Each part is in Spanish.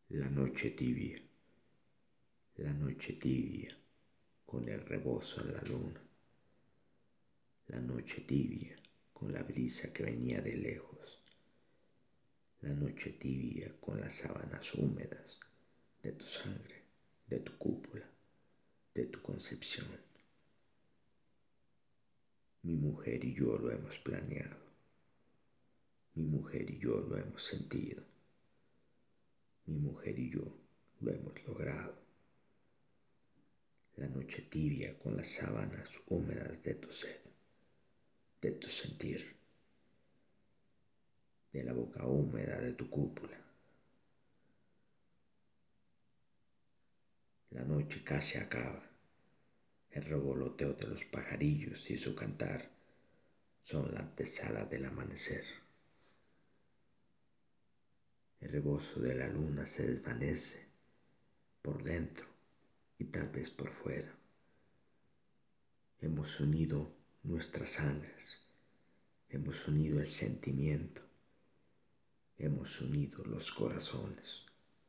La noche tibia con el rebozo en la luna, la noche tibia con la brisa que venía de lejos, la noche tibia con las sábanas húmedas de tu sangre, de tu cúpula, de tu concepción. Mi mujer y yo lo hemos planeado, mi mujer y yo lo hemos sentido, mi mujer y yo lo hemos logrado. La noche tibia con las sábanas húmedas de tu sed, de tu sentir, de la boca húmeda de tu cúpula. La noche casi acaba, el revoloteo de los pajarillos y su cantar son la antesala del amanecer. El rebozo de la luna se desvanece por dentro y tal vez por fuera. Hemos unido nuestras sangres, hemos unido el sentimiento, hemos unido los corazones.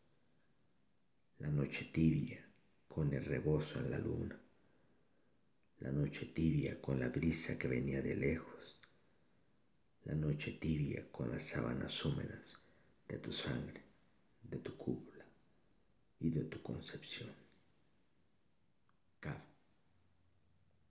La noche tibia con el rebozo en la luna, la noche tibia con la brisa que venía de lejos, la noche tibia con las sábanas húmedas de tu sangre, de tu cúpula y de tu concepción. Kafka.